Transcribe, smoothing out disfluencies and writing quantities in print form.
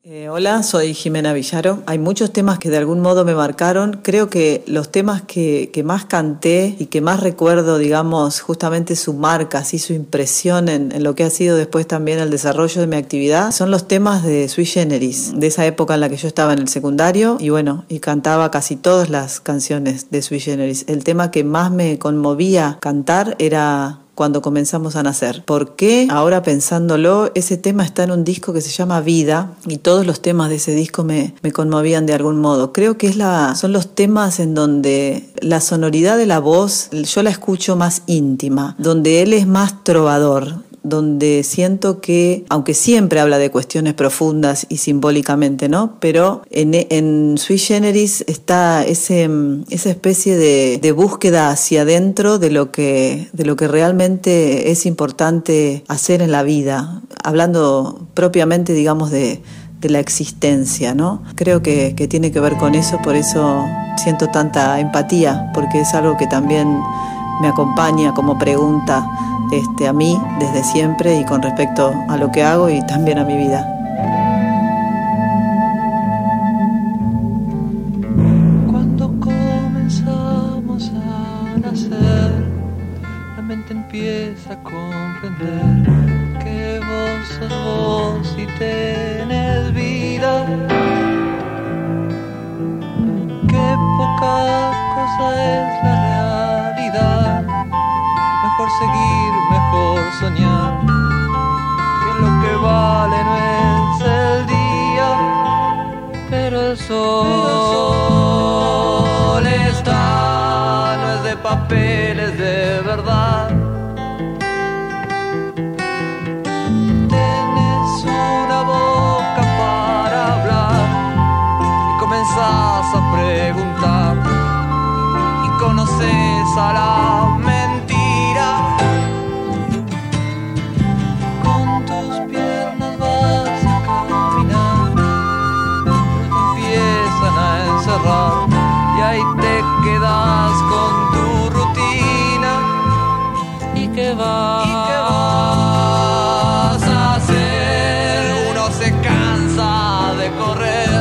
Hola, soy Jimena Villaro. Hay muchos temas que de algún modo me marcaron. Creo que los temas que más canté y que más recuerdo, digamos, justamente su marca, así su impresión en lo que ha sido después también el desarrollo de mi actividad, son los temas de Sui Generis, de esa época en la que yo estaba en el secundario y cantaba casi todas las canciones de Sui Generis. El tema que más me conmovía cantar era Cuando comenzamos a nacer. ¿Por qué? Ahora pensándolo, ese tema está en un disco que se llama Vida y todos los temas de ese disco me conmovían de algún modo. Creo que son los temas en donde la sonoridad de la voz yo la escucho más íntima, donde él es más trovador, donde siento que, aunque siempre habla de cuestiones profundas y simbólicamente, ¿no? Pero en Sui Generis está esa especie de búsqueda hacia adentro de lo que realmente es importante hacer en la vida, hablando propiamente, digamos, de la existencia, ¿no? Creo que tiene que ver con eso, por eso siento tanta empatía, porque es algo que también me acompaña como pregunta a mí desde siempre y con respecto a lo que hago y también a mi vida. Cuando comenzamos a nacer, la mente empieza a comprender que vos sos vos y tenés vida, que poca cosa es la realidad. Mejor seguir, mejor soñar, que lo que vale no es el día, pero el sol está, no es de papel, es de verdad. Tienes una boca para hablar y comenzás a preguntar y conoces a la mentira. Y ahí te quedas con tu rutina. ¿Y qué vas a hacer? Uno se cansa de correr.